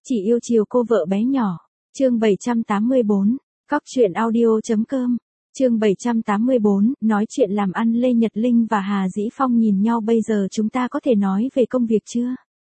Chỉ yêu chiều cô vợ bé nhỏ. Chương 784. Cóc truyện audio.com. Chương 784, nói chuyện làm ăn. Lê Nhật Linh và Hà Dĩ Phong nhìn nhau. Bây giờ chúng ta có thể nói về công việc chưa?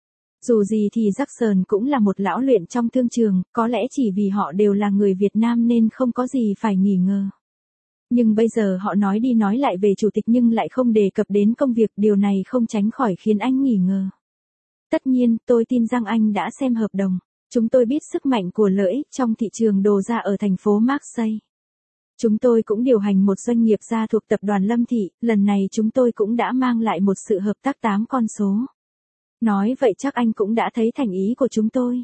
Dù gì thì Jackson cũng là một lão luyện trong thương trường, có lẽ chỉ vì họ đều là người Việt Nam nên không có gì phải nghi ngờ. Nhưng bây giờ họ nói đi nói lại về chủ tịch nhưng lại không đề cập đến công việc, điều này không tránh khỏi khiến anh nghi ngờ. Tất nhiên, tôi tin rằng anh đã xem hợp đồng. Chúng tôi biết sức mạnh của lợi ích trong thị trường đồ da ở thành phố Marseille. Chúng tôi cũng điều hành một doanh nghiệp da thuộc tập đoàn Lâm Thị, lần này chúng tôi cũng đã mang lại một sự hợp tác 8 con số. Nói vậy chắc anh cũng đã thấy thành ý của chúng tôi.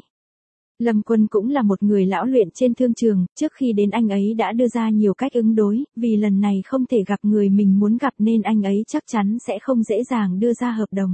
Lâm Quân cũng là một người lão luyện trên thương trường, trước khi đến anh ấy đã đưa ra nhiều cách ứng đối, vì lần này không thể gặp người mình muốn gặp nên anh ấy chắc chắn sẽ không dễ dàng đưa ra hợp đồng.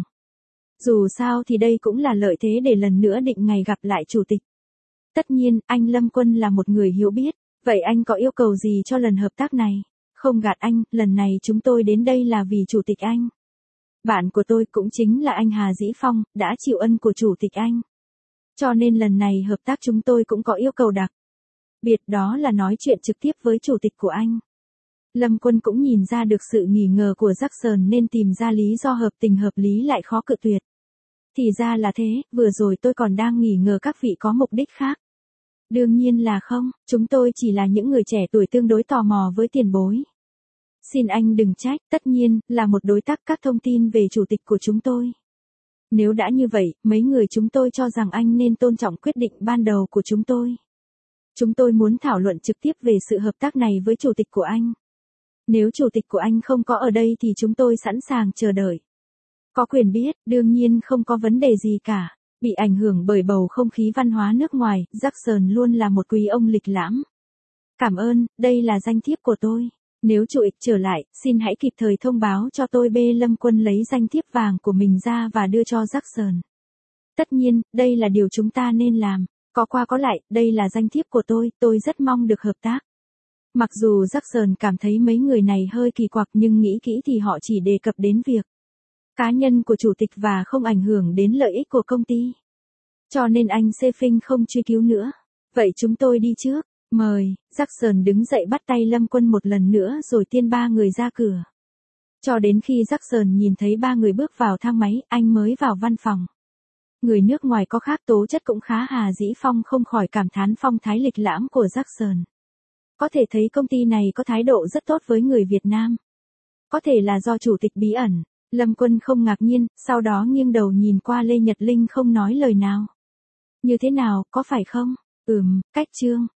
Dù sao thì đây cũng là lợi thế để lần nữa định ngày gặp lại chủ tịch. Tất nhiên, anh Lâm Quân là một người hiểu biết, vậy anh có yêu cầu gì cho lần hợp tác này? Không gạt anh, lần này chúng tôi đến đây là vì chủ tịch anh. Bạn của tôi cũng chính là anh Hà Dĩ Phong, đã chịu ân của chủ tịch anh. Cho nên lần này hợp tác chúng tôi cũng có yêu cầu đặc biệt, đó là nói chuyện trực tiếp với chủ tịch của anh. Lâm Quân cũng nhìn ra được sự nghi ngờ của Jackson nên tìm ra lý do hợp tình hợp lý lại khó cự tuyệt. Thì ra là thế, vừa rồi tôi còn đang nghi ngờ các vị có mục đích khác. Đương nhiên là không, chúng tôi chỉ là những người trẻ tuổi tương đối tò mò với tiền bối. Xin anh đừng trách, tất nhiên, là một đối tác các thông tin về chủ tịch của chúng tôi. Nếu đã như vậy, mấy người chúng tôi cho rằng anh nên tôn trọng quyết định ban đầu của chúng tôi. Chúng tôi muốn thảo luận trực tiếp về sự hợp tác này với chủ tịch của anh. Nếu chủ tịch của anh không có ở đây thì chúng tôi sẵn sàng chờ đợi. Có quyền biết, đương nhiên không có vấn đề gì cả. Bị ảnh hưởng bởi bầu không khí văn hóa nước ngoài, Jackson luôn là một quý ông lịch lãm. Cảm ơn, đây là danh thiếp của tôi. Nếu chủ tịch trở lại, xin hãy kịp thời thông báo cho tôi. Lâm Quân lấy danh thiếp vàng của mình ra và đưa cho Jackson. Tất nhiên, đây là điều chúng ta nên làm. Có qua có lại, đây là danh thiếp của tôi rất mong được hợp tác. Mặc dù Jackson cảm thấy mấy người này hơi kỳ quặc nhưng nghĩ kỹ thì họ chỉ đề cập đến việc cá nhân của chủ tịch và không ảnh hưởng đến lợi ích của công ty. Cho nên anh Sefing không truy cứu nữa. Vậy chúng tôi đi trước. Mời. Jackson đứng dậy bắt tay Lâm Quân một lần nữa rồi tiên ba người ra cửa. Cho đến khi Jackson nhìn thấy ba người bước vào thang máy, anh mới vào văn phòng. Người nước ngoài có khác tố chất cũng khá. Hà Dĩ Phong không khỏi cảm thán phong thái lịch lãm của Jackson. Có thể thấy công ty này có thái độ rất tốt với người Việt Nam. Có thể là do chủ tịch bí ẩn. Lâm Quân không ngạc nhiên, sau đó nghiêng đầu nhìn qua Lê Nhật Linh không nói lời nào. Như thế nào, có phải không? Cách Trương.